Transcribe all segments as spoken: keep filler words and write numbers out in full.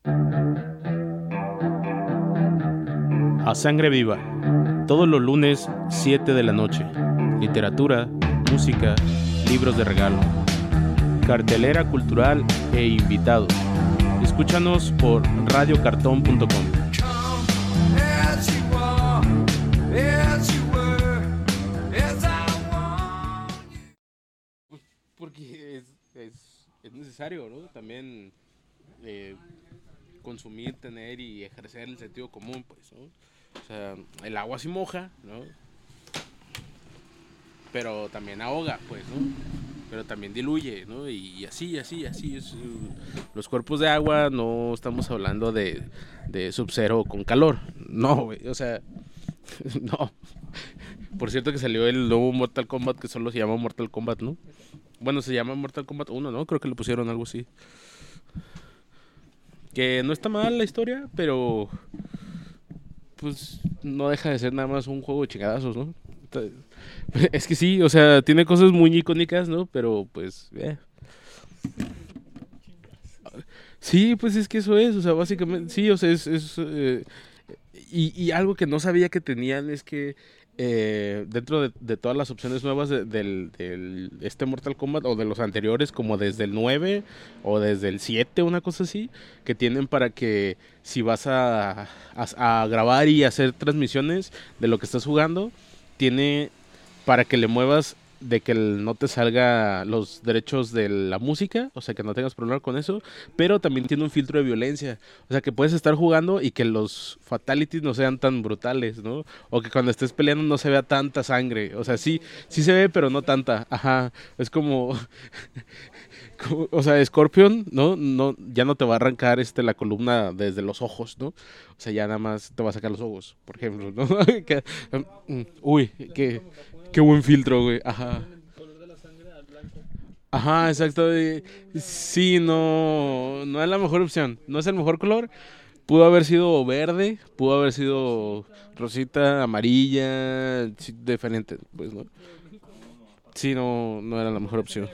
A Sangre Viva, todos los lunes, siete de la noche. Literatura, música, libros de regalo, cartelera cultural e invitados. Escúchanos por radio cartón punto com. Porque es, es, es necesario, ¿no? También eh, consumir, tener y ejercer el sentido común, pues, ¿no? O sea, el agua sí moja, ¿no? Pero también ahoga, pues, ¿no? Pero también diluye, ¿no? Y así, así, así es. Los cuerpos de agua, no estamos hablando de, de Sub-Zero con calor. No, güey, o sea, no. Por cierto que salió el nuevo Mortal Kombat que solo se llama Mortal Kombat, ¿no? Bueno, se llama Mortal Kombat uno, ¿no? Creo que le pusieron algo así. Que no está mal la historia, pero pues no deja de ser nada más un juego de chingadazos, ¿no? Es que sí, o sea, tiene cosas muy icónicas, ¿no? Pero pues, eh. Sí, pues es que eso es, o sea, básicamente, sí, o sea, es... es eh, y, y algo que no sabía que tenían es que eh, dentro de, de todas las opciones nuevas de, del, del este Mortal Kombat o de los anteriores, como desde el nueve o desde el siete, una cosa así, que tienen para que si vas a, a, a grabar y hacer transmisiones de lo que estás jugando, tiene para que le muevas de que no te salga los derechos de la música, o sea, que no tengas problema con eso, pero también tiene un filtro de violencia, o sea, que puedes estar jugando y que los fatalities no sean tan brutales, ¿no? O que cuando estés peleando no se vea tanta sangre, o sea, sí, sí se ve, pero no tanta, ajá, es como... O sea, Scorpion, ¿no? No, ya no te va a arrancar este la columna desde los ojos, ¿no? O sea, ya nada más te va a sacar los ojos, por ejemplo, ¿no? que, um, uy, qué, qué buen filtro, güey. Ajá. Ajá, exacto. Sí, no, no es la mejor opción. No es el mejor color. Pudo haber sido verde, pudo haber sido rosita, amarilla, sí, diferente, pues, ¿no? Sí, no, no era la mejor opción.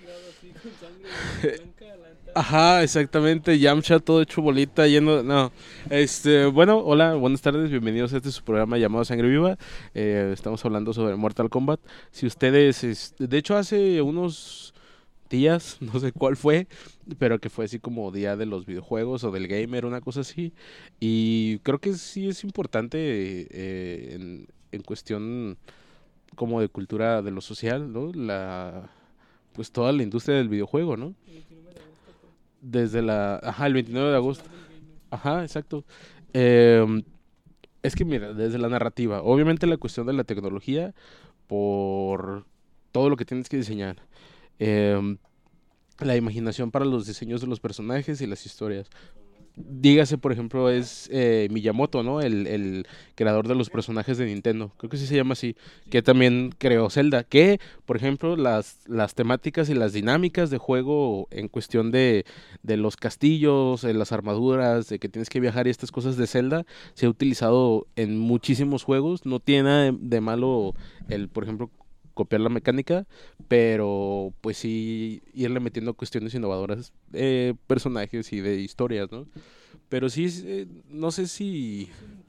Ajá, exactamente, Yamcha todo hecho bolita, lleno de... No, este, bueno, hola, buenas tardes, bienvenidos a este su programa llamado Sangre Viva. eh, Estamos hablando sobre Mortal Kombat. Si ustedes, es, de hecho hace unos días, no sé cuál fue, pero que fue así como día de los videojuegos o del gamer, una cosa así. Y creo que sí es importante eh, en, en cuestión como de cultura de lo social, ¿no? La... Pues toda la industria del videojuego, ¿no? Desde la... Ajá, el veintinueve de agosto. Ajá, exacto. Eh, es que mira, desde la narrativa, obviamente la cuestión de la tecnología, por todo lo que tienes que diseñar. Eh, la imaginación para los diseños de los personajes y las historias. Dígase, por ejemplo, es eh, Miyamoto, ¿no? El, el creador de los personajes de Nintendo. Creo que sí se llama así. Que también creó Zelda. Que, por ejemplo, las, las temáticas y las dinámicas de juego en cuestión de, de los castillos, de las armaduras, de que tienes que viajar y estas cosas de Zelda, se ha utilizado en muchísimos juegos. No tiene nada de, de malo el, por ejemplo, copiar la mecánica, pero pues sí irle metiendo cuestiones innovadoras de personajes y de historias, ¿no? Pero sí, eh, no sé si...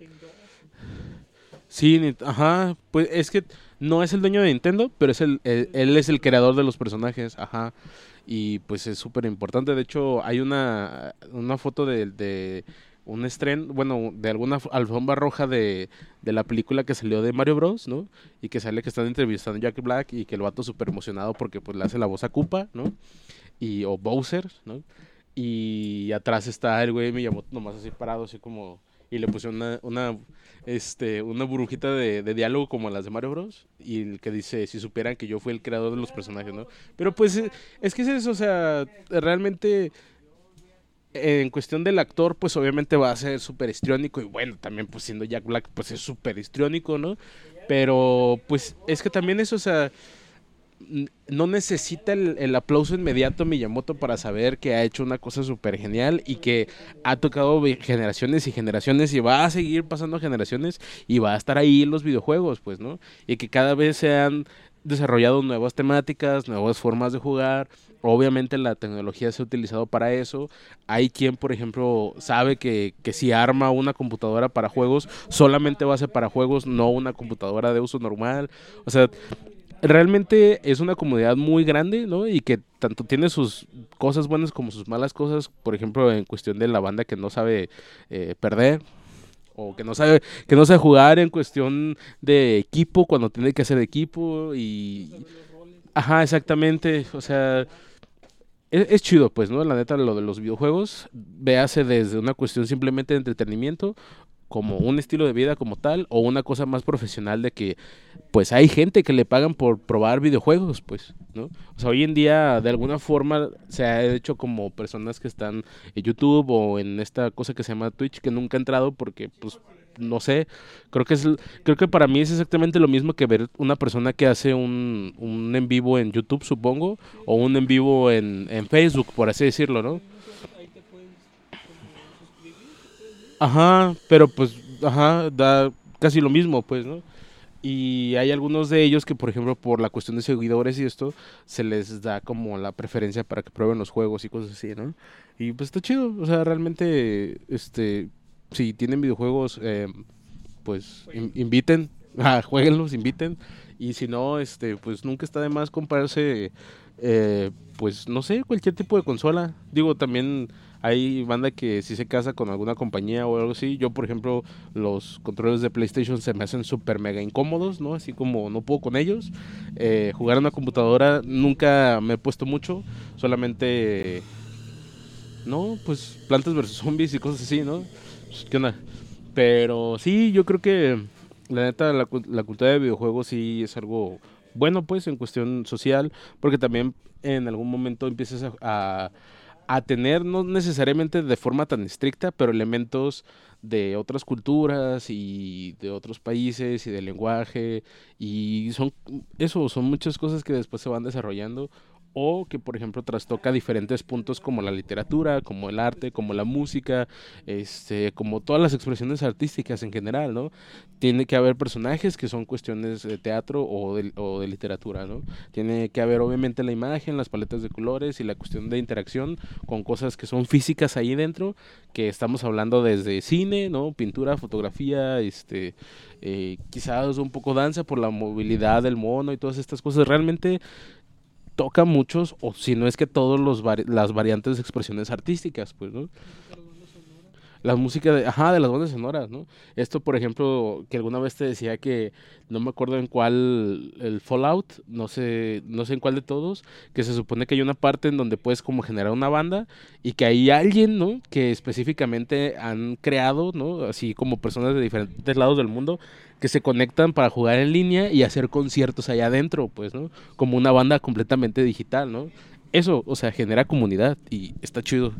Sí, ni- ajá, pues es que no es el dueño de Nintendo, pero es el, el- él es el creador de los personajes, ajá, y pues es súper importante. De hecho, hay una, una foto de, de un estreno, bueno, de alguna f- alfombra roja de, de la película que salió de Mario Bros, ¿no? Y que sale que están entrevistando a Jack Black y que el vato súper emocionado porque pues le hace la voz a Koopa, ¿no? Y, o Bowser, ¿no? Y atrás está el güey Miyamoto nomás así parado, así como... Y le puse una, una, este, una burbujita de, de diálogo como las de Mario Bros. Y el que dice, si supieran que yo fui el creador de los personajes, ¿no? Pero pues eh, es que es eso, o sea, realmente en cuestión del actor, pues obviamente va a ser súper histriónico. Y bueno, también pues siendo Jack Black, pues es súper histriónico, ¿no? Pero pues es que también eso, o sea, n- no necesita el, el aplauso inmediato Miyamoto para saber que ha hecho una cosa súper genial y que ha tocado ve- generaciones y generaciones y va a seguir pasando generaciones y va a estar ahí en los videojuegos, pues, ¿no? Y que cada vez se han desarrollado nuevas temáticas, nuevas formas de jugar obviamente la tecnología se ha utilizado para eso. Hay quien, por ejemplo, sabe que, que si arma una computadora para juegos, solamente va a ser para juegos, no una computadora de uso normal. O sea, realmente es una comunidad muy grande, ¿no? Y que tanto tiene sus cosas buenas como sus malas cosas, por ejemplo, en cuestión de la banda que no sabe eh, perder o que no sabe que no sabe jugar en cuestión de equipo cuando tiene que hacer equipo y ajá, exactamente, o sea, es, es chido, pues, ¿no? La neta, lo de los videojuegos, véase desde una cuestión simplemente de entretenimiento, como un estilo de vida como tal, o una cosa más profesional de que, pues, hay gente que le pagan por probar videojuegos, pues, ¿no? O sea, hoy en día, de alguna forma, se ha hecho como personas que están en YouTube o en esta cosa que se llama Twitch, que nunca he entrado porque, pues, no sé, creo que es, l- creo que para mí es exactamente lo mismo que ver una persona que hace un, un en vivo en YouTube, supongo, o un en vivo en, en Facebook, por así decirlo, ¿no? Ajá, pero pues, ajá, da casi lo mismo, pues, ¿no? Y hay algunos de ellos que, por ejemplo, por la cuestión de seguidores y esto, se les da como la preferencia para que prueben los juegos y cosas así, ¿no? Y pues está chido, o sea, realmente, este, si tienen videojuegos, eh, pues in- inviten, a jueguenlos, inviten. Y si no, este, pues nunca está de más comprarse, eh, pues no sé, cualquier tipo de consola. Digo, también hay banda que si se casa con alguna compañía o algo así. Yo, por ejemplo, los controles de PlayStation se me hacen súper mega incómodos, ¿no? Así como no puedo con ellos. Eh, jugar en una computadora nunca me he puesto mucho, solamente, no, pues Plantas versus Zombies y cosas así, ¿no? Pues, ¿qué onda? Pero sí, yo creo que la neta, la, cu- la cultura de videojuegos sí es algo bueno, pues, en cuestión social, porque también en algún momento empiezas a, a, a tener, no necesariamente de forma tan estricta, pero elementos de otras culturas y de otros países y del lenguaje, y son eso, son muchas cosas que después se van desarrollando. O que, por ejemplo, trastoca diferentes puntos como la literatura, como el arte, como la música, este, como todas las expresiones artísticas en general, ¿no? Tiene que haber personajes que son cuestiones de teatro o de, o de literatura, ¿no? Tiene que haber obviamente la imagen, las paletas de colores y la cuestión de interacción con cosas que son físicas ahí dentro, que estamos hablando desde cine, ¿no? Pintura, fotografía, este, eh, quizás un poco danza por la movilidad del mono y todas estas cosas. Realmente toca muchos, o si no es que todos los vari- las variantes de expresiones artísticas, pues, ¿no? La música de, ajá, de las bandas sonoras, ¿no? Esto, por ejemplo, que alguna vez te decía que no me acuerdo en cuál, el Fallout, no sé, no sé en cuál de todos, que se supone que hay una parte en donde puedes como generar una banda y que hay alguien, ¿no? Que específicamente han creado, ¿no? Así como personas de diferentes lados del mundo que se conectan para jugar en línea y hacer conciertos allá adentro, pues, ¿no? Como una banda completamente digital, ¿no? Eso, o sea, genera comunidad y está chido.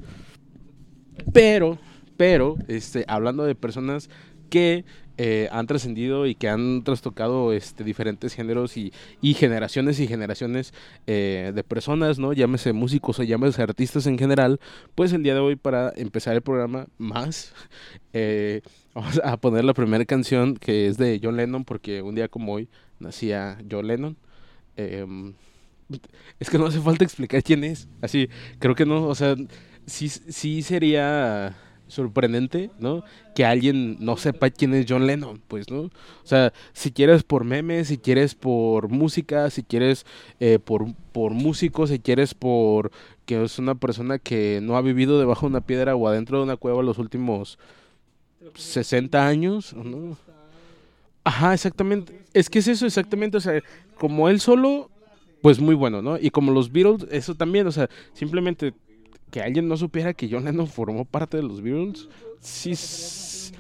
Pero, pero, este, hablando de personas que eh, han trascendido y que han trastocado este, diferentes géneros y, y generaciones y generaciones eh, de personas, ¿no? Llámese músicos o llámese artistas en general, pues el día de hoy para empezar el programa más, eh, vamos a poner la primera canción que es de John Lennon, porque un día como hoy nacía John Lennon. Em, es que no hace falta explicar quién es. Así, creo que no, o sea, sí, sí sería sorprendente, ¿no? Que alguien no sepa quién es John Lennon, pues, ¿no? O sea, si quieres por memes, si quieres por música, si quieres eh, por, por músicos, si quieres por que es una persona que no ha vivido debajo de una piedra o adentro de una cueva los últimos sesenta años, ¿no? Ajá, exactamente. Es que es eso, exactamente. O sea, como él solo, pues muy bueno, ¿no? Y como los Beatles, eso también, o sea, simplemente que alguien no supiera que John Lennon formó parte de los Beatles, sí. s-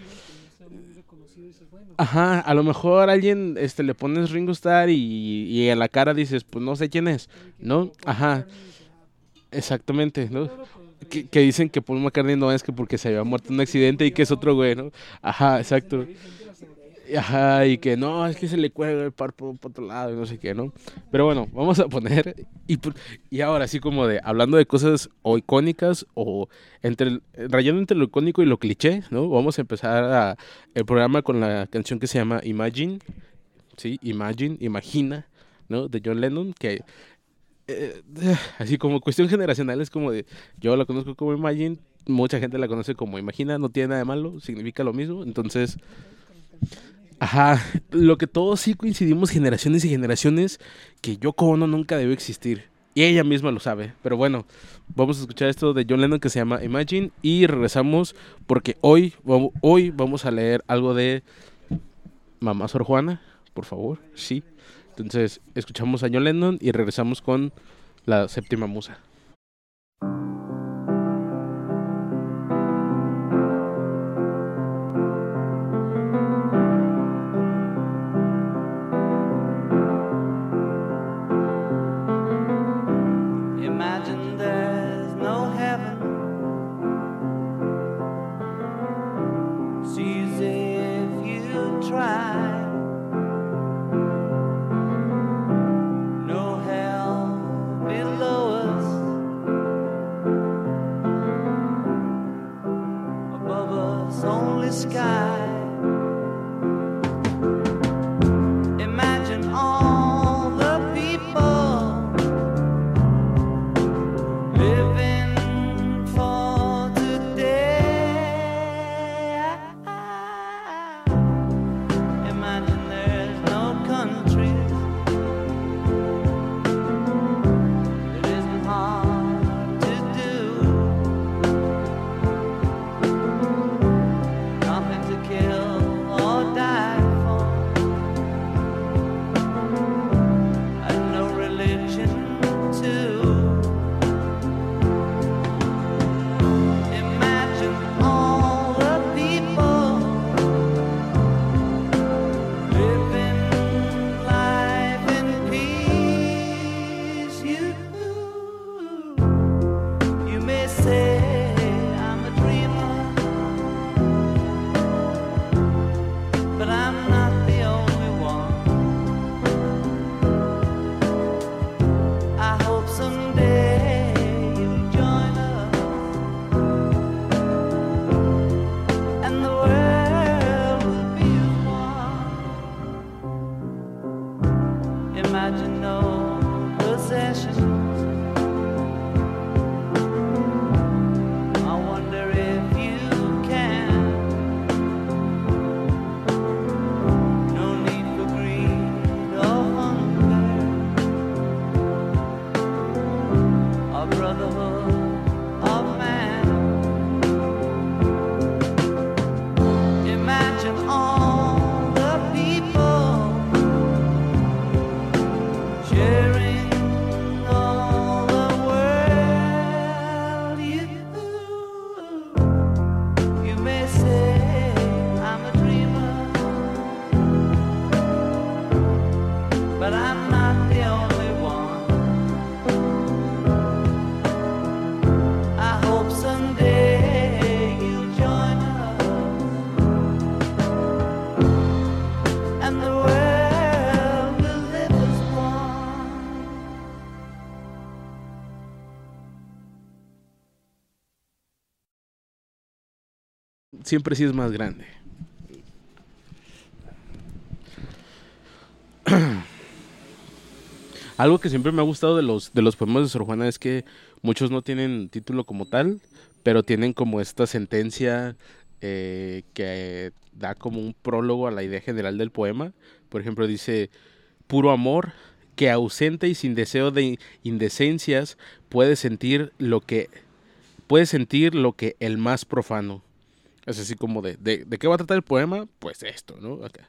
Ajá, a lo mejor alguien este, le pones Ringo Starr y, y en la cara dices, pues no sé quién es, ¿no? Ajá, exactamente, ¿no? Que, que dicen que Paul McCartney no es que porque se había muerto en un accidente y que es otro güey, ¿no? Ajá, exacto. Ajá, y que no, es que se le cuelga el párpado por otro lado y no sé qué, ¿no? Pero bueno, vamos a poner, y, pu- y ahora sí como de, hablando de cosas o icónicas o entre, el- rayando entre lo icónico y lo cliché, ¿no? Vamos a empezar a- el programa con la canción que se llama Imagine, ¿sí? Imagine, Imagina, ¿no? De John Lennon, que eh, así como cuestión generacional es como de, yo la conozco como Imagine, mucha gente la conoce como Imagina, no tiene nada de malo, significa lo mismo, entonces, ajá, lo que todos sí coincidimos generaciones y generaciones, que Yoko Ono nunca debió existir, y ella misma lo sabe, pero bueno, vamos a escuchar esto de John Lennon que se llama Imagine, y regresamos porque hoy, vamo- hoy vamos a leer algo de Mamá Sor Juana, por favor, sí, entonces escuchamos a John Lennon y regresamos con la séptima musa. Imagine there's no heaven. See as if you try. No hell below us. Above us only sky. Imagine all the people living for today. Imagine there's no countries. It isn't hard to do. Nothing to kill or die for. And no religion too. Imagine all the people living life in peace. You, you may say I'm a dreamer, but I'm not the only one. I hope someday you'll join us, and the world will be as one. Imagine no possessions. I wonder if you can. No need for greed or hunger, or brotherhood of man. Imagine all the people sharing all the world. You, you may say I'm a dreamer, but I'm not the only one. I hope someday you'll join us, and the world will live as one. Siempre sí es más grande. Algo que siempre me ha gustado de los, de los poemas de Sor Juana es que muchos no tienen título como tal, pero tienen como esta sentencia eh, que da como un prólogo a la idea general del poema. Por ejemplo, dice, puro amor que ausente y sin deseo de indecencias puede sentir lo que puede sentir lo que el más profano. Es así como de, de, ¿de qué va a tratar el poema? Pues esto, ¿no? Acá.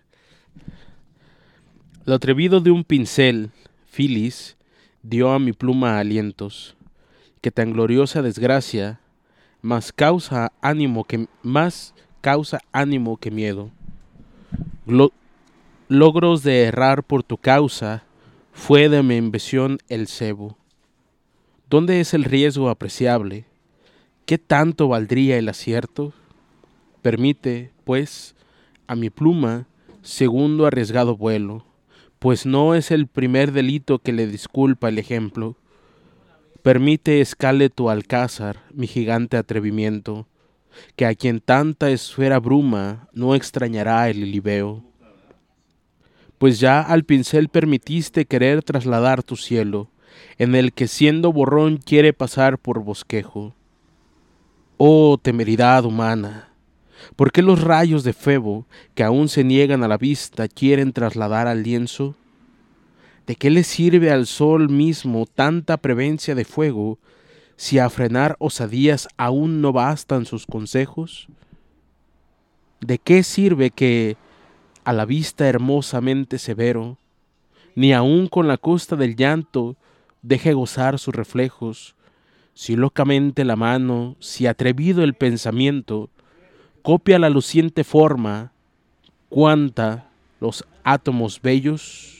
Lo atrevido de un pincel, Filis, dio a mi pluma alientos, que tan gloriosa desgracia más causa ánimo que más causa ánimo que miedo. Glo- logros de errar por tu causa, fue de mi invención el cebo. ¿Dónde es el riesgo apreciable? ¿Qué tanto valdría el acierto? Permite, pues, a mi pluma segundo arriesgado vuelo, pues no es el primer delito que le disculpa el ejemplo. Permite escale tu alcázar, mi gigante atrevimiento, que a quien tanta esfera bruma no extrañará el ilibeo. Pues ya al pincel permitiste querer trasladar tu cielo, en el que siendo borrón quiere pasar por bosquejo. Oh temeridad humana, ¿por qué los rayos de Febo, que aún se niegan a la vista, quieren trasladar al lienzo? ¿De qué le sirve al sol mismo tanta prevencia de fuego, si a frenar osadías aún no bastan sus consejos? ¿De qué sirve que, a la vista hermosamente severo, ni aun con la costa del llanto deje gozar sus reflejos, si locamente la mano, si atrevido el pensamiento, copia la luciente forma, cuanta los átomos bellos?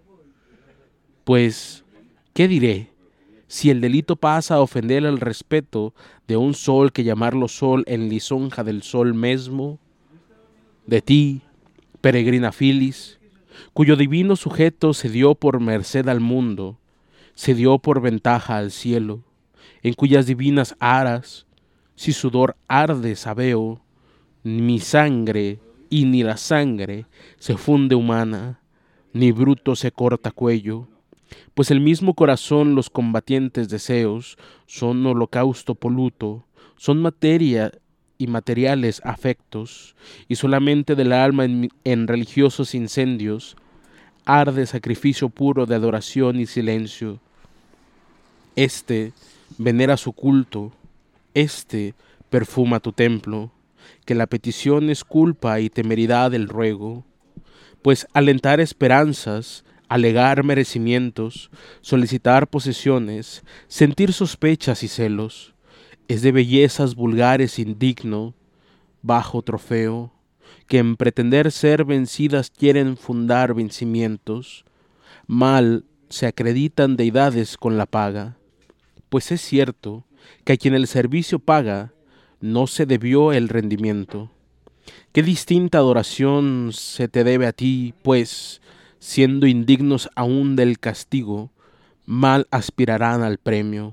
Pues, ¿qué diré? Si el delito pasa a ofender el respeto de un sol que llamarlo sol en lisonja del sol mesmo, de ti, peregrina Filis, cuyo divino sujeto se dio por merced al mundo, se dio por ventaja al cielo, en cuyas divinas aras, si sudor arde sabeo, ni mi sangre y ni la sangre se funde humana, ni bruto se corta cuello, pues el mismo corazón los combatientes deseos son holocausto poluto, son materia y materiales afectos, y solamente del alma en, en religiosos incendios arde sacrificio puro de adoración y silencio. Este venera su culto, este perfuma tu templo, que la petición es culpa y temeridad del ruego, pues alentar esperanzas, alegar merecimientos, solicitar posesiones, sentir sospechas y celos, es de bellezas vulgares indigno, bajo trofeo, que en pretender ser vencidas quieren fundar vencimientos, mal se acreditan deidades con la paga, pues es cierto que a quien el servicio paga no se debió el rendimiento. Qué distinta adoración se te debe a ti, pues, siendo indignos aún del castigo, mal aspirarán al premio.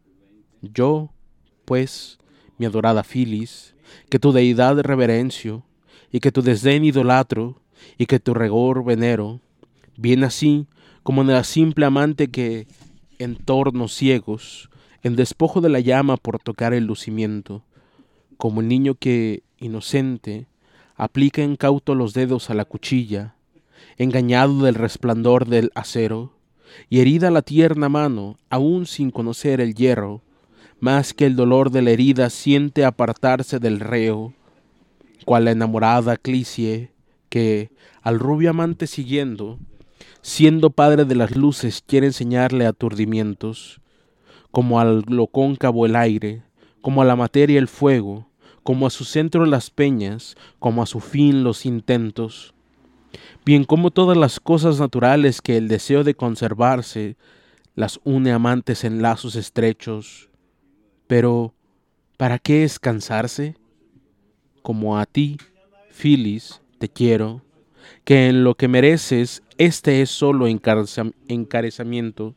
Yo, pues, mi adorada Filis, que tu deidad reverencio, y que tu desdén idolatro, y que tu rigor venero, bien así como en la simple amante que, en tornos ciegos, en despojo de la llama por tocar el lucimiento, como el niño que, inocente, aplica incauto los dedos a la cuchilla, engañado del resplandor del acero, y herida la tierna mano, aún sin conocer el hierro, más que el dolor de la herida siente apartarse del reo, cual la enamorada Clicie, que, al rubio amante siguiendo, siendo padre de las luces quiere enseñarle aturdimientos, como a lo cóncavo el aire, como a la materia el fuego, como a su centro las peñas, como a su fin los intentos. Bien como todas las cosas naturales que el deseo de conservarse las une amantes en lazos estrechos. Pero, ¿para qué es cansarse? Como a ti, Filis, te quiero, que en lo que mereces, este es solo encareza- encarecimiento.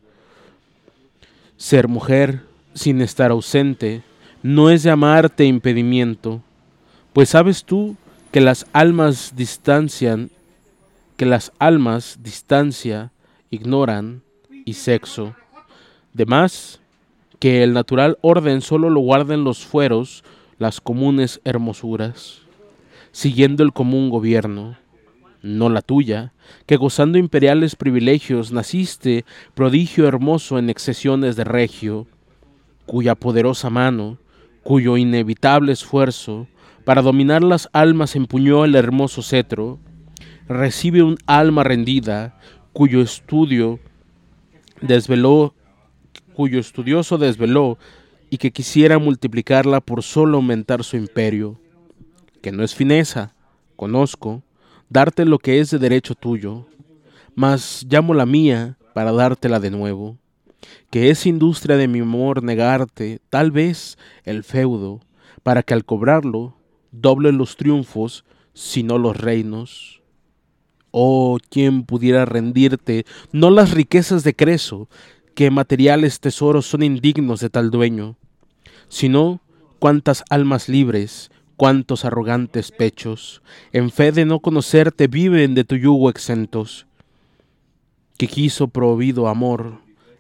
Ser mujer, sin estar ausente, no es de amarte impedimento, pues sabes tú que las almas distancian, que las almas distancia ignoran y sexo. De más, que el natural orden solo lo guarden los fueros, las comunes hermosuras, siguiendo el común gobierno, no la tuya, que gozando imperiales privilegios naciste prodigio hermoso en excesiones de regio, cuya poderosa mano, cuyo inevitable esfuerzo, para dominar las almas empuñó el hermoso cetro, recibe un alma rendida, cuyo estudio desveló, cuyo estudioso desveló, y que quisiera multiplicarla por solo aumentar su imperio, que no es fineza, conozco, darte lo que es de derecho tuyo, mas llamo la mía para dártela de nuevo, que es industria de mi amor negarte, tal vez, el feudo, para que al cobrarlo, doble los triunfos, si no los reinos. Oh, ¿quién pudiera rendirte no las riquezas de Creso, que materiales tesoros son indignos de tal dueño, sino cuántas almas libres, cuántos arrogantes pechos, en fe de no conocerte viven de tu yugo exentos, que quiso prohibido amor,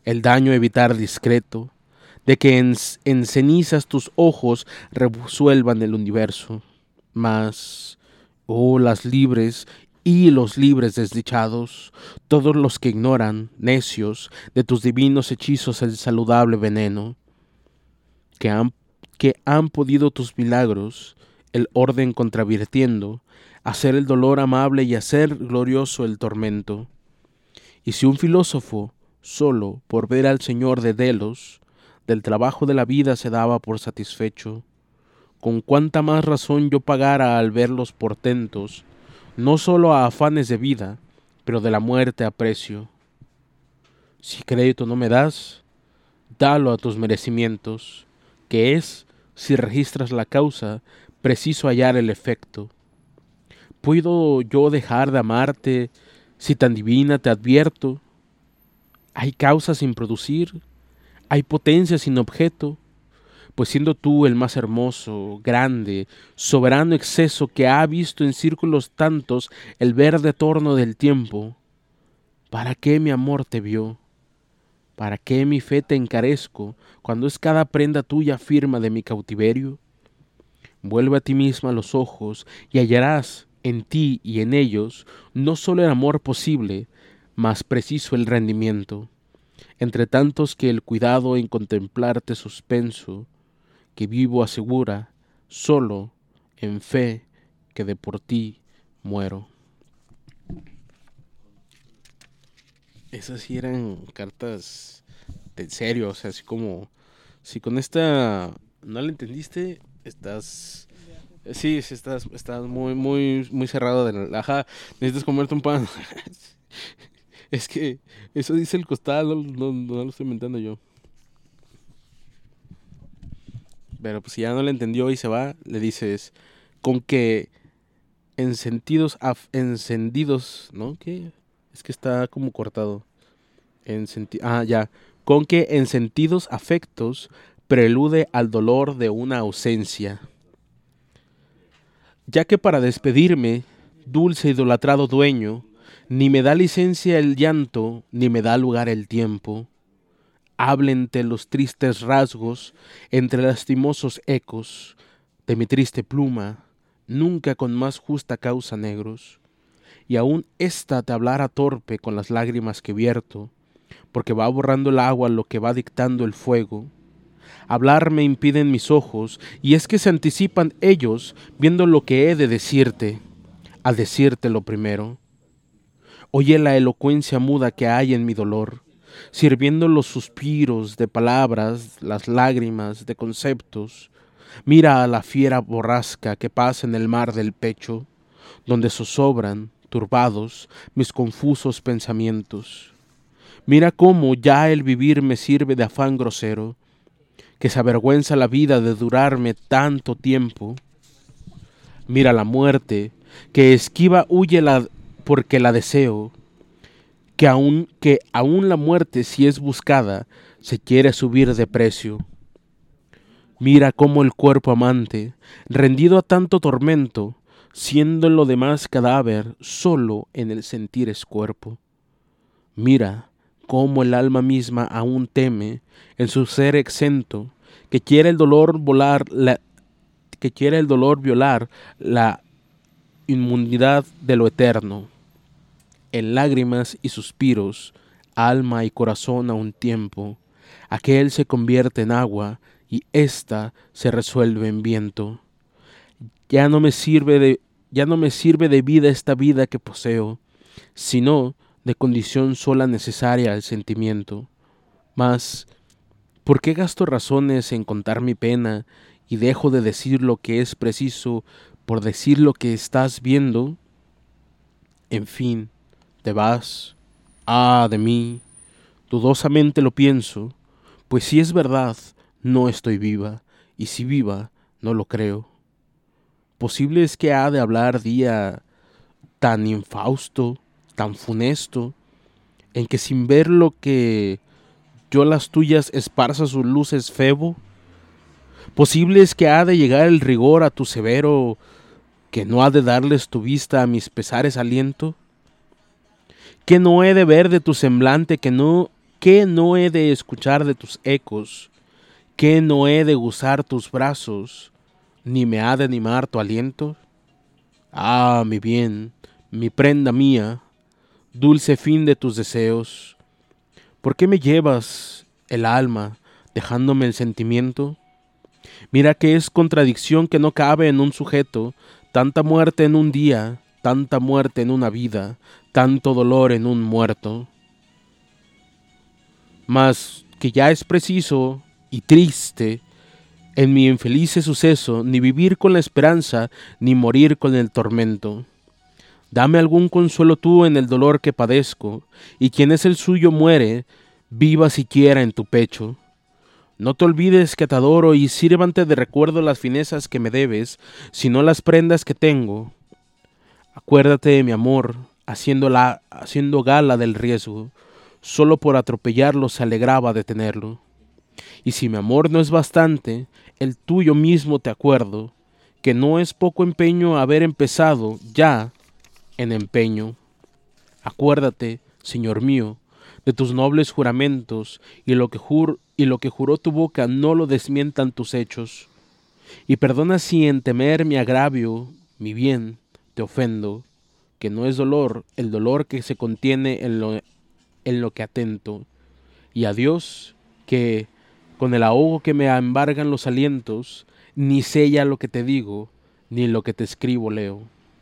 el daño evitar discreto, de que en, en cenizas tus ojos resuelvan el universo. Mas, oh las libres y los libres desdichados, todos los que ignoran, necios, de tus divinos hechizos el saludable veneno, que han, que han podido tus milagros, el orden contravirtiendo, hacer el dolor amable y hacer glorioso el tormento. Y si un filósofo, solo por ver al Señor de Delos, del trabajo de la vida se daba por satisfecho, con cuánta más razón yo pagara al ver los portentos, no solo a afanes de vida, pero de la muerte a precio. Si crédito no me das, dalo a tus merecimientos, que es, si registras la causa, preciso hallar el efecto. ¿Puedo yo dejar de amarte, si tan divina te advierto? ¿Hay causa sin producir? ¿Hay potencia sin objeto? Pues siendo tú el más hermoso, grande, soberano exceso que ha visto en círculos tantos el verde torno del tiempo, ¿para qué mi amor te vio? ¿Para qué mi fe te encarezco cuando es cada prenda tuya firma de mi cautiverio? Vuelve a ti misma los ojos y hallarás en ti y en ellos no solo el amor posible, mas preciso el rendimiento. Entre tantos que el cuidado en contemplarte suspenso, que vivo asegura, solo en fe que de por ti muero. Esas sí eran cartas de serio, o sea, así como, si con esta no la entendiste, estás, sí, sí estás, estás muy, muy, muy cerrado de la, ajá, necesitas comerte un pan. Es que eso dice el costal, no, no, no lo estoy inventando yo. Pero pues si ya no le entendió y se va, le dices, con que en sentidos af- encendidos, ¿no? ¿Qué? Es que está como cortado. En senti- ah, ya. Con que en sentidos afectos prelude al dolor de una ausencia. Ya que para despedirme, dulce idolatrado dueño, ni me da licencia el llanto, ni me da lugar el tiempo. Háblente los tristes rasgos entre lastimosos ecos de mi triste pluma, nunca con más justa causa negros. Y aún ésta te hablara torpe con las lágrimas que vierto, porque va borrando el agua lo que va dictando el fuego. Hablar me impiden mis ojos, y es que se anticipan ellos viendo lo que he de decirte, al decirte lo primero. Oye la elocuencia muda que hay en mi dolor, sirviendo los suspiros de palabras, las lágrimas de conceptos. Mira a la fiera borrasca que pasa en el mar del pecho, donde zozobran, turbados, mis confusos pensamientos. Mira cómo ya el vivir me sirve de afán grosero, que se avergüenza la vida de durarme tanto tiempo. Mira la muerte, que esquiva huye la, porque la deseo, que aun, que aun la muerte, si es buscada, se quiere subir de precio. Mira cómo el cuerpo amante, rendido a tanto tormento, siendo en lo demás cadáver, solo en el sentir es cuerpo. Mira cómo el alma misma aún teme, en su ser exento, que quiere el dolor volar, la, que quiere el dolor violar la inmunidad de lo eterno. En lágrimas y suspiros, alma y corazón a un tiempo, aquel se convierte en agua y ésta se resuelve en viento. Ya no me sirve de, ya no me sirve de vida esta vida que poseo, sino de condición sola necesaria al sentimiento. Mas, ¿por qué gasto razones en contar mi pena y dejo de decir lo que es preciso por decir lo que estás viendo? En fin, te vas, ah, de mí, dudosamente lo pienso, pues si es verdad, no estoy viva, y si viva, no lo creo. Posible es que ha de hablar día tan infausto, tan funesto, en que sin ver lo que yo las tuyas esparza sus luces febo. Posible es que ha de llegar el rigor a tu severo, que no ha de darles tu vista a mis pesares aliento. Que no he de ver de tu semblante que no, ¿qué no he de escuchar de tus ecos? ¿Qué no he de gozar tus brazos? ¿Ni me ha de animar tu aliento? Ah, mi bien, mi prenda mía, dulce fin de tus deseos, ¿por qué me llevas el alma dejándome el sentimiento? Mira que es contradicción que no cabe en un sujeto, tanta muerte en un día, tanta muerte en una vida, tanto dolor en un muerto. Mas que ya es preciso y triste en mi infeliz suceso, ni vivir con la esperanza, ni morir con el tormento. Dame algún consuelo tú en el dolor que padezco, y quien es el suyo muere, viva siquiera en tu pecho. No te olvides que te adoro y sírvante de recuerdo las finezas que me debes, sino las prendas que tengo. Acuérdate de mi amor, haciendo, la, haciendo gala del riesgo, solo por atropellarlo se alegraba de tenerlo. Y si mi amor no es bastante, el tuyo mismo te acuerdo, que no es poco empeño haber empezado ya en empeño. Acuérdate, Señor mío, de tus nobles juramentos, y lo que jur, y lo que juró tu boca no lo desmientan tus hechos. Y perdona si en temer mi agravio, mi bien, te ofendo, que no es dolor el dolor que se contiene en lo, en lo que atento. Y a Dios, que con el ahogo que me embargan los alientos, ni sé ya lo que te digo, ni lo que te escribo leo.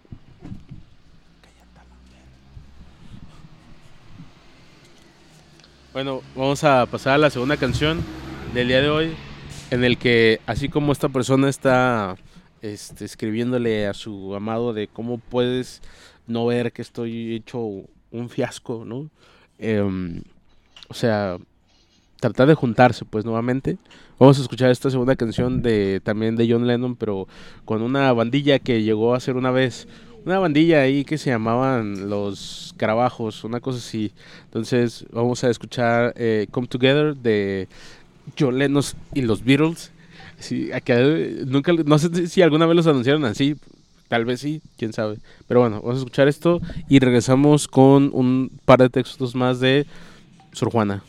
Bueno, vamos a pasar a la segunda canción del día de hoy, en el que, así como esta persona está este, escribiéndole a su amado de cómo puedes no ver que estoy hecho un fiasco, ¿no? Eh, o sea, tratar de juntarse, pues, nuevamente. Vamos a escuchar esta segunda canción de también de John Lennon, pero con una bandilla que llegó a ser una vez... Una bandilla ahí que se llamaban los Carabajos, una cosa así. Entonces vamos a escuchar eh, Come Together de John Lennon y los Beatles. Sí, acá, nunca, no sé si alguna vez los anunciaron así, tal vez sí, quién sabe. Pero bueno, vamos a escuchar esto y regresamos con un par de textos más de Sor Juana.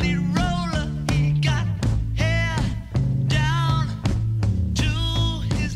His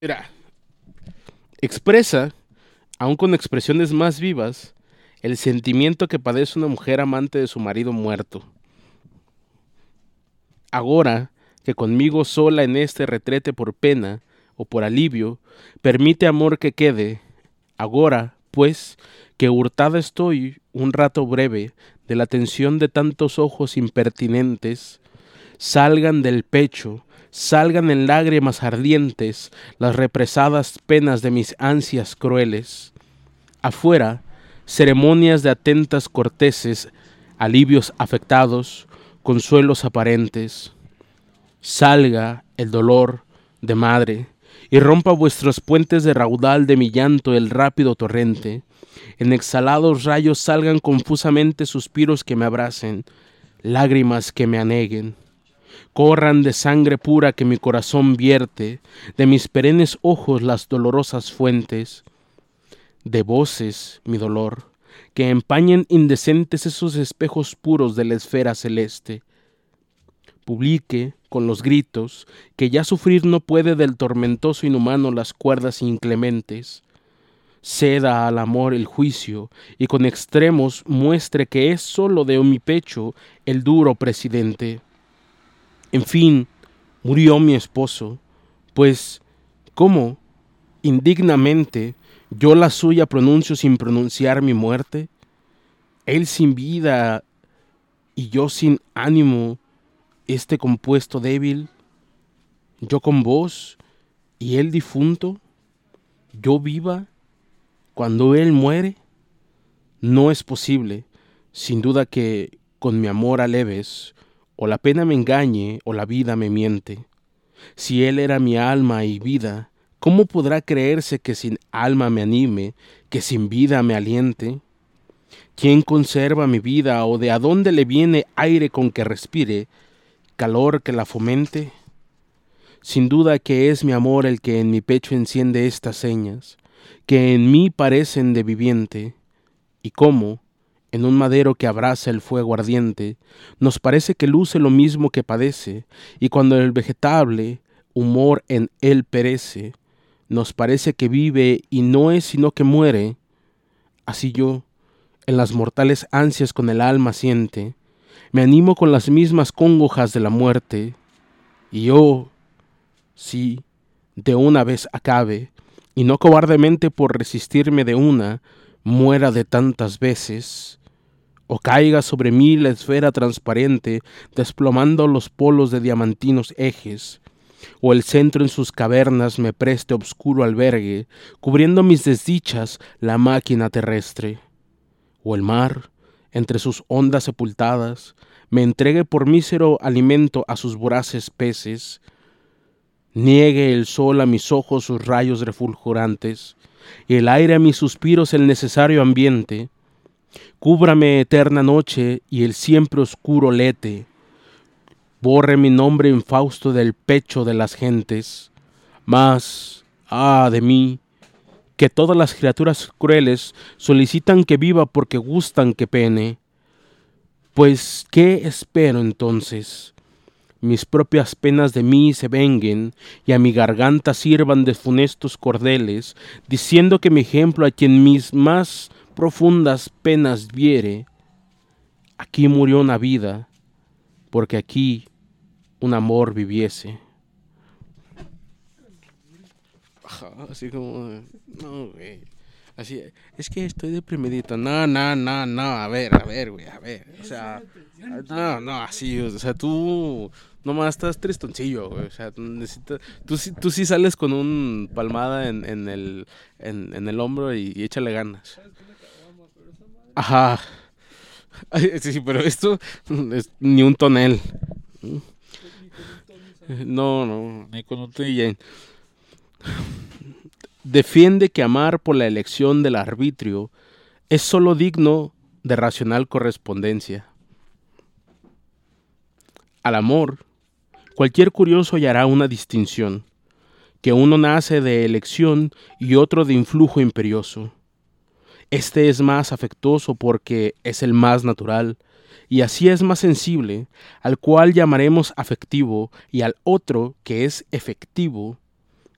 Mira, expresa, aun con expresiones más vivas, el sentimiento que padece una mujer amante de su marido muerto. Agora que conmigo sola en este retrete por pena o por alivio, permite amor que quede. Agora, pues, que hurtada estoy un rato breve de la atención de tantos ojos impertinentes, salgan del pecho, salgan en lágrimas ardientes las represadas penas de mis ansias crueles. Afuera, ceremonias de atentas corteses, alivios afectados, consuelos aparentes. Salga el dolor de madre, y rompa vuestros puentes de raudal de mi llanto el rápido torrente. En exhalados rayos salgan confusamente suspiros que me abracen, lágrimas que me aneguen. Corran de sangre pura que mi corazón vierte, de mis perennes ojos las dolorosas fuentes. De voces, mi dolor, que empañen indecentes esos espejos puros de la esfera celeste. Publique, con los gritos, que ya sufrir no puede del tormentoso inhumano las cuerdas inclementes. Ceda al amor el juicio, y con extremos muestre que es solo de mi pecho el duro presidente. En fin, murió mi esposo, pues, ¿cómo, indignamente, yo la suya pronuncio sin pronunciar mi muerte? Él sin vida y yo sin ánimo, este compuesto débil, yo con voz y él difunto, yo viva cuando él muere. No es posible, sin duda que con mi amor aleves, o la pena me engañe o la vida me miente. Si él era mi alma y vida, ¿cómo podrá creerse que sin alma me anime, que sin vida me aliente? ¿Quién conserva mi vida o de a dónde le viene aire con que respire, calor que la fomente? Sin duda que es mi amor el que en mi pecho enciende estas señas, que en mí parecen de viviente, y cómo, en un madero que abraza el fuego ardiente, nos parece que luce lo mismo que padece, y cuando el vegetable humor en él perece, nos parece que vive y no es sino que muere. Así yo, en las mortales ansias con el alma siente, me animo con las mismas congojas de la muerte, y oh, sí, de una vez acabe, y no cobardemente por resistirme de una, muera de tantas veces, o caiga sobre mí la esfera transparente, desplomando los polos de diamantinos ejes, o el centro en sus cavernas me preste obscuro albergue, cubriendo mis desdichas la máquina terrestre, o el mar, entre sus ondas sepultadas, me entregue por mísero alimento a sus voraces peces, niegue el sol a mis ojos sus rayos refulgurantes, y el aire a mis suspiros el necesario ambiente, cúbrame eterna noche y el siempre oscuro lete, borre mi nombre infausto del pecho de las gentes, mas, ah, de mí, que todas las criaturas crueles solicitan que viva porque gustan que pene. Pues, ¿qué espero entonces? Mis propias penas de mí se venguen y a mi garganta sirvan de funestos cordeles, diciendo que mi ejemplo a quien mis más profundas penas viere, aquí murió una vida, porque aquí un amor viviese. Ajá, así como, no, güey. Así, es que estoy deprimidito. No, no, no, no, a ver, a ver, güey, a ver. O sea, no, no, así, o sea, tú nomás estás tristoncillo, güey. O sea, tú necesitas, tú, sí- tú sí sales con un palmada en, en el, en, en el hombro y, y échale ganas. Ajá. Ay, sí, pero esto es ni un tonel. No, no, ni con un tonel. Defiende que amar por la elección del arbitrio es sólo digno de racional correspondencia. Al amor, cualquier curioso hallará una distinción, que uno nace de elección y otro de influjo imperioso. Este es más afectuoso porque es el más natural, y así es más sensible, al cual llamaremos afectivo, y al otro, que es efectivo,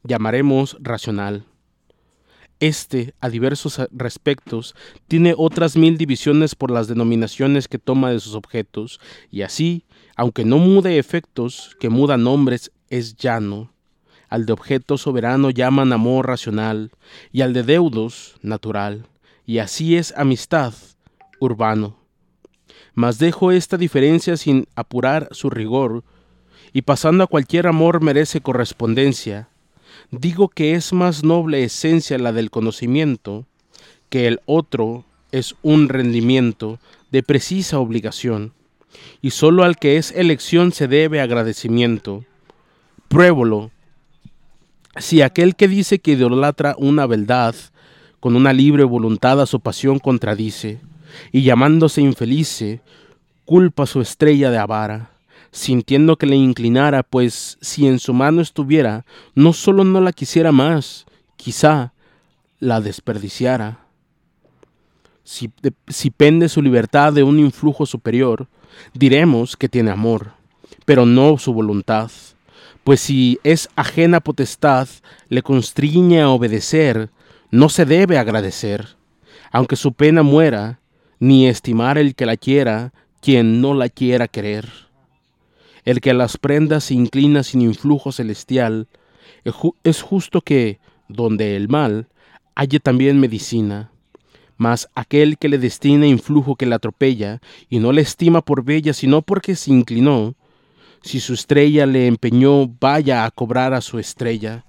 llamaremos racional. Este, a diversos respectos, tiene otras mil divisiones por las denominaciones que toma de sus objetos, y así, aunque no mude efectos, que muda nombres, es llano. Al de objeto soberano llaman amor racional, y al de deudos, natural, y así es amistad, urbano. Mas dejo esta diferencia sin apurar su rigor, y pasando a cualquier amor merece correspondencia. Digo que es más noble esencia la del conocimiento, que el otro es un rendimiento de precisa obligación, y sólo al que es elección se debe agradecimiento. Pruébolo. Si aquel que dice que idolatra una beldad, con una libre voluntad a su pasión contradice, y llamándose infelice, culpa su estrella de avara, sintiendo que le inclinara, pues si en su mano estuviera, no solo no la quisiera más, quizá la desperdiciara. Si, de, si pende su libertad de un influjo superior, diremos que tiene amor, pero no su voluntad, pues si es ajena potestad, le constriñe a obedecer, no se debe agradecer, aunque su pena muera, ni estimar el que la quiera, quien no la quiera querer. El que a las prendas se inclina sin influjo celestial, es justo que, donde el mal, halle también medicina. Mas aquel que le destina influjo que la atropella, y no la estima por bella, sino porque se inclinó, si su estrella le empeñó, vaya a cobrar a su estrella.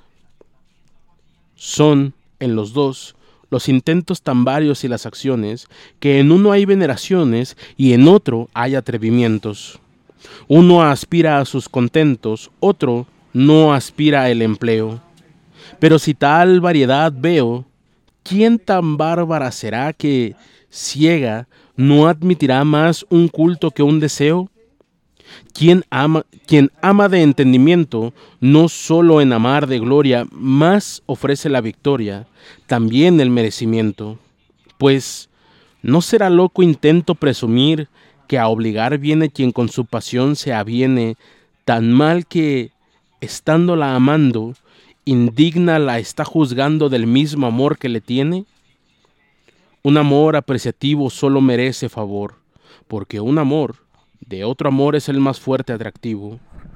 Son, en los dos, los intentos tan varios y las acciones, que en uno hay veneraciones y en otro hay atrevimientos. Uno aspira a sus contentos, otro no aspira al empleo. Pero si tal variedad veo, ¿quién tan bárbara será que, ciega, no admitirá más un culto que un deseo? Quien ama, quien ama de entendimiento, no solo en amar de gloria, más ofrece la victoria, también el merecimiento. Pues, ¿no será loco intento presumir que a obligar viene quien con su pasión se aviene, tan mal que, estándola amando, indigna la está juzgando del mismo amor que le tiene? Un amor apreciativo solo merece favor, porque un amor de otro amor es el más fuerte atractivo.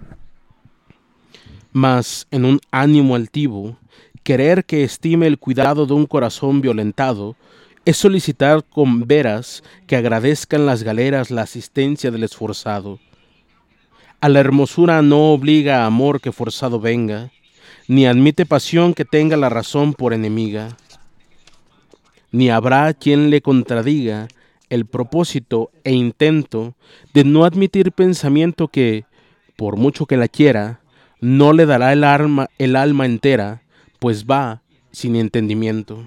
Mas en un ánimo altivo, querer que estime el cuidado de un corazón violentado, es solicitar con veras que agradezcan las galeras la asistencia del esforzado. A la hermosura no obliga amor que forzado venga, ni admite pasión que tenga la razón por enemiga. Ni habrá quien le contradiga el propósito e intento de no admitir pensamiento que, por mucho que la quiera, no le dará el alma, el alma entera, pues va sin entendimiento.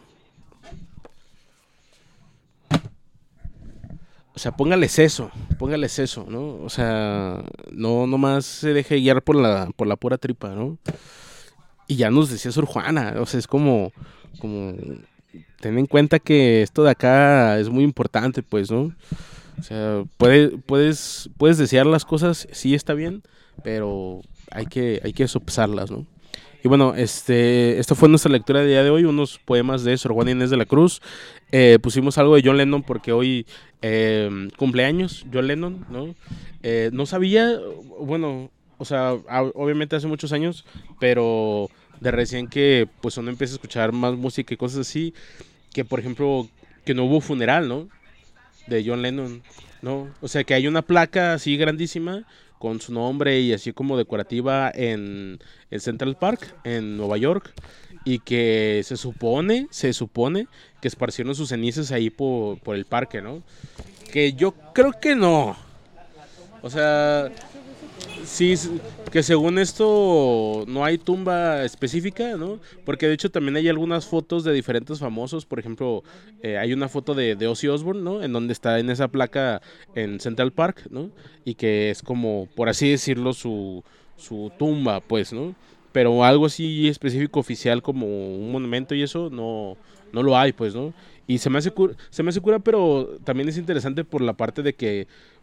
O sea, póngales eso, póngales eso, ¿no? O sea, no nomás se deje guiar por la, por la pura tripa, ¿no? Y ya nos decía Sor Juana, o sea, es como, como, ten en cuenta que esto de acá es muy importante, pues, ¿no? O sea, puede, puedes, puedes desear las cosas, sí está bien, pero hay que, hay que sopesarlas, ¿no? Y bueno, este, esta fue nuestra lectura del día de hoy, unos poemas de Sor Juana Inés de la Cruz. Eh, pusimos algo de John Lennon porque hoy eh, cumpleaños John Lennon, ¿no? Eh, no sabía, bueno, o sea, obviamente hace muchos años, pero de recién que pues uno empieza a escuchar más música y cosas así, que por ejemplo, que no hubo funeral, ¿no? De John Lennon, ¿no? O sea, que hay una placa así grandísima con su nombre y así como decorativa en el Central Park, en Nueva York, y que se supone, se supone que esparcieron sus cenizas ahí por, por el parque, ¿no? Que yo creo que no. O sea, sí, que según esto no hay tumba específica, ¿no? Porque de hecho también hay algunas fotos de diferentes famosos. Por ejemplo, eh, hay una foto de, de Ozzy Osbourne, ¿no? En donde está en esa placa en Central Park, ¿no? Y que es como, por así decirlo, su, su tumba, pues, ¿no? Pero algo así específico, oficial, como un monumento y eso, no, no lo hay, pues, ¿no? Y se me hace cura, se me hace cura, pero también es interesante por la parte de que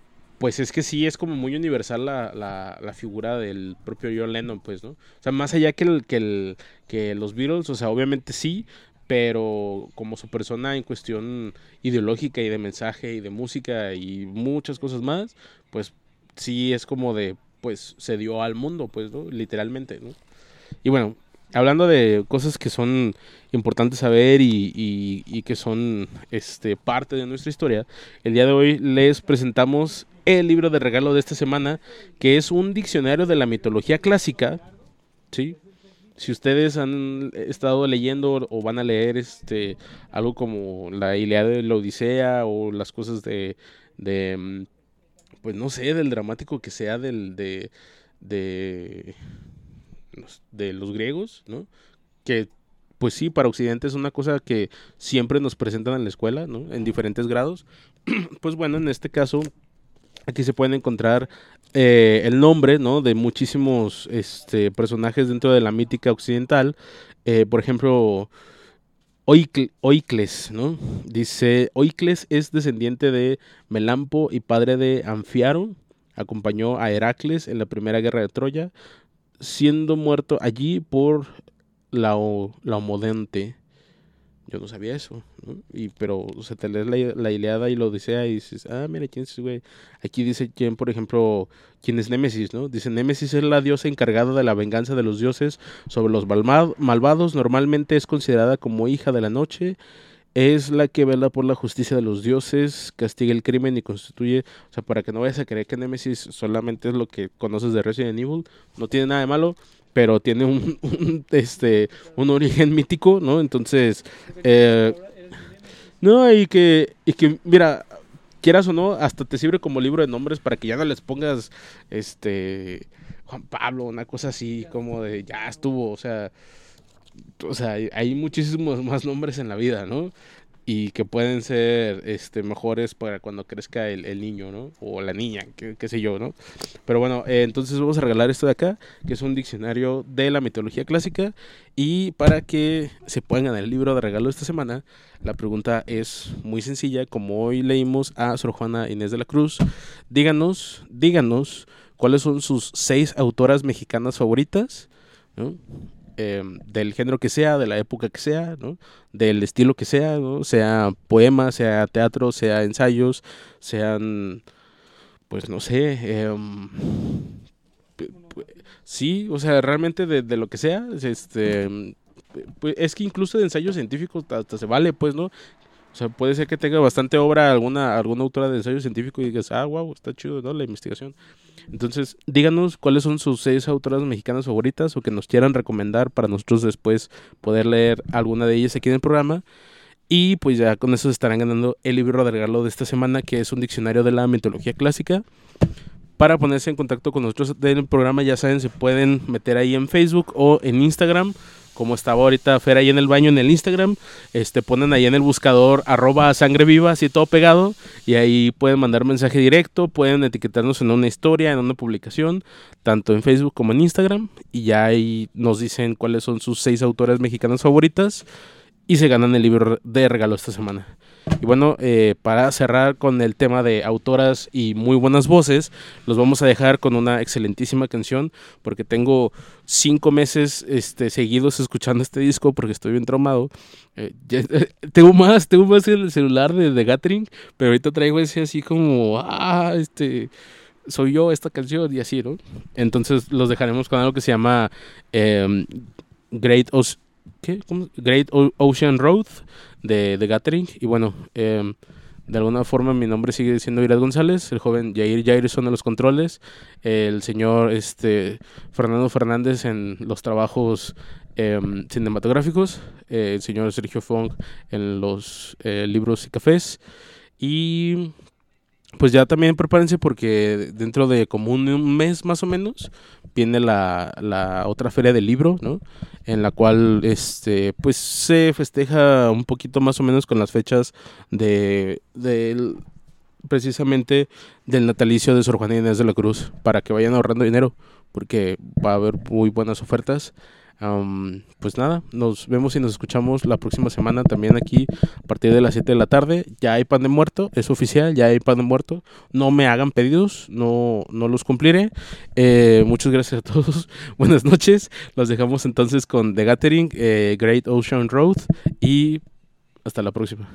pues es que sí es como muy universal la, la, la figura del propio John Lennon, pues, ¿no? O sea, más allá que, el, que, el, que los Beatles, o sea, obviamente sí, pero como su persona en cuestión ideológica y de mensaje y de música y muchas cosas más, pues sí es como de, pues se dio al mundo, pues, ¿no? Literalmente, ¿no? Y bueno, hablando de cosas que son importantes saber y, y, y que son este, parte de nuestra historia, el día de hoy les presentamos el libro de regalo de esta semana, que es un diccionario de la mitología clásica, ¿sí? Si ustedes han estado leyendo o van a leer este algo como la Ilíada y la Odisea o las cosas de, de pues no sé, del dramático que sea del de de los, de los griegos, ¿no? Que pues sí, para Occidente es una cosa que siempre nos presentan en la escuela, ¿no? En diferentes grados. Pues bueno, en este caso aquí se pueden encontrar eh, el nombre, ¿no? De muchísimos este, personajes dentro de la mítica occidental. Eh, por ejemplo, Oicle- Oicles, ¿no? Dice, Oicles es descendiente de Melampo y padre de Anfiaro. Acompañó a Heracles en la primera guerra de Troya, siendo muerto allí por Lao- Laomedonte. Yo no sabía eso, ¿no? Y, pero o sea, te lees la, la Ilíada y la Odisea y dices, ah, mira, ¿quién es ese güey? Aquí dice quién, por ejemplo, quién es Némesis, ¿no? Dice, Némesis es la diosa encargada de la venganza de los dioses sobre los malma- malvados. Normalmente es considerada como hija de la noche. Es la que vela por la justicia de los dioses, castiga el crimen y constituye... O sea, para que no vayas a creer que Némesis solamente es lo que conoces de Resident Evil, no tiene nada de malo, pero tiene un, un, este, un origen mítico, ¿no? Entonces, eh, no, y que, y que, mira, quieras o no, hasta te sirve como libro de nombres para que ya no les pongas, este, Juan Pablo, una cosa así, como de, ya estuvo, o sea, o sea, hay, hay muchísimos más nombres en la vida, ¿no? Y que pueden ser este, mejores para cuando crezca el, el niño, ¿no? O la niña, qué, qué sé yo, ¿no? Pero bueno, eh, entonces vamos a regalar esto de acá, que es un diccionario de la mitología clásica. Y para que se puedan ganar el libro de regalo esta semana, la pregunta es muy sencilla. Como hoy leímos a Sor Juana Inés de la Cruz, díganos, díganos cuáles son sus seis autoras mexicanas favoritas, ¿no? Eh, del género que sea, de la época que sea, ¿no? Del estilo que sea, ¿no? Sea poema, sea teatro, sea ensayos, sean, pues no sé, eh, sí, o sea, realmente de, de lo que sea, este, pues, es que incluso de ensayos científicos hasta se vale, pues, ¿no? O sea, puede ser que tenga bastante obra alguna, alguna autora de ensayo científico y digas, ah, wow, está chido, ¿no? La investigación. Entonces, díganos cuáles son sus seis autoras mexicanas favoritas o que nos quieran recomendar para nosotros después poder leer alguna de ellas aquí en el programa. Y pues ya con eso estarán ganando el libro de regalo de esta semana, que es un diccionario de la mitología clásica. Para ponerse en contacto con nosotros del programa, ya saben, se pueden meter ahí en Facebook o en Instagram, como estaba ahorita Fer ahí en el baño en el Instagram. Este, ponen ahí en el buscador arroba sangre viva, así todo pegado, y ahí pueden mandar mensaje directo, pueden etiquetarnos en una historia, en una publicación, tanto en Facebook como en Instagram, y ya ahí nos dicen cuáles son sus seis autoras mexicanas favoritas y se ganan el libro de regalo esta semana. Y bueno, eh, para cerrar con el tema de autoras y muy buenas voces, los vamos a dejar con una excelentísima canción, porque tengo cinco meses este, seguidos escuchando este disco porque estoy bien traumado. Eh, ya, eh, tengo más, tengo más en el celular de, de Gathering, pero ahorita traigo ese así como, ah, este, soy yo esta canción y así, ¿no? Entonces los dejaremos con algo que se llama eh, Great Ocean. ¿Qué? ¿Cómo? Great o Ocean Road de, de Gathering. Y bueno, eh, de alguna forma mi nombre sigue siendo Irad González, el joven Jair Jairson de los controles, el señor este, Fernando Fernández en los trabajos eh, cinematográficos, eh, el señor Sergio Fong en los eh, libros y cafés. Y pues ya también prepárense porque dentro de como un, un mes más o menos viene la, la otra feria del libro, ¿no? En la cual este pues se festeja un poquito más o menos con las fechas de, de precisamente del natalicio de Sor Juana Inés de la Cruz, para que vayan ahorrando dinero porque va a haber muy buenas ofertas. Um, pues nada, nos vemos y nos escuchamos la próxima semana también aquí a partir de las siete de la tarde. Ya hay pan de muerto, es oficial, ya hay pan de muerto. No me hagan pedidos, no, no los cumpliré. Eh, muchas gracias a todos. Buenas noches. Los dejamos entonces con The Gathering, eh, Great Ocean Road y hasta la próxima.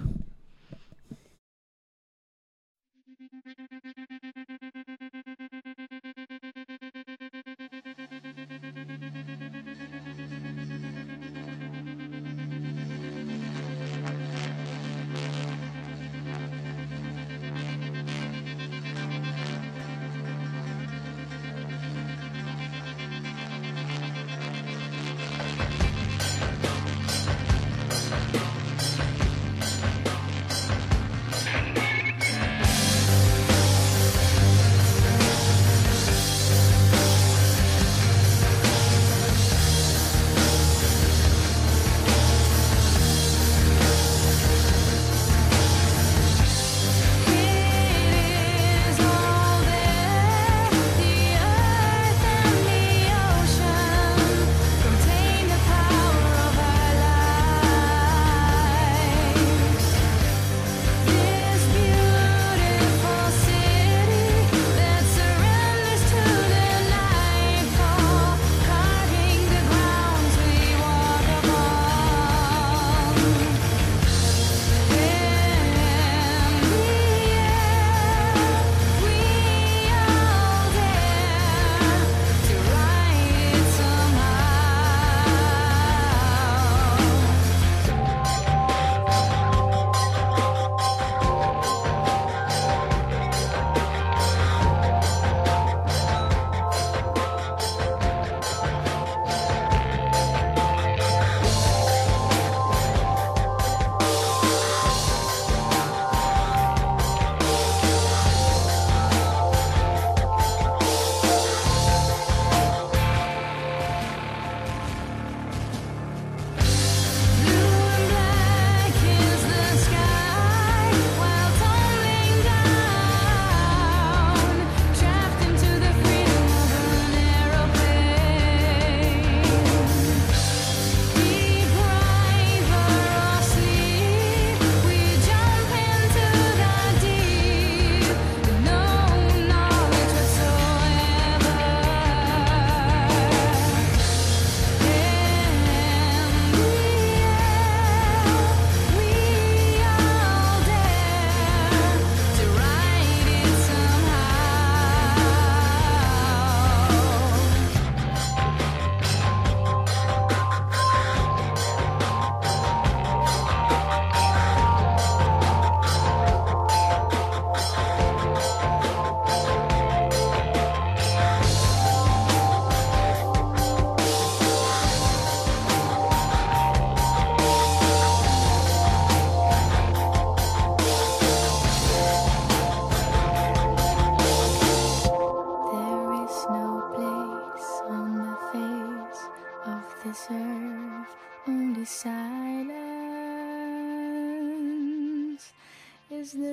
is the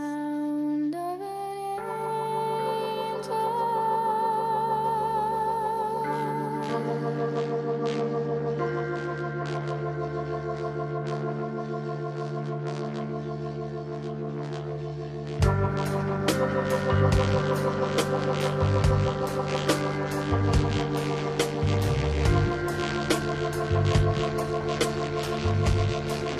sound of an angel.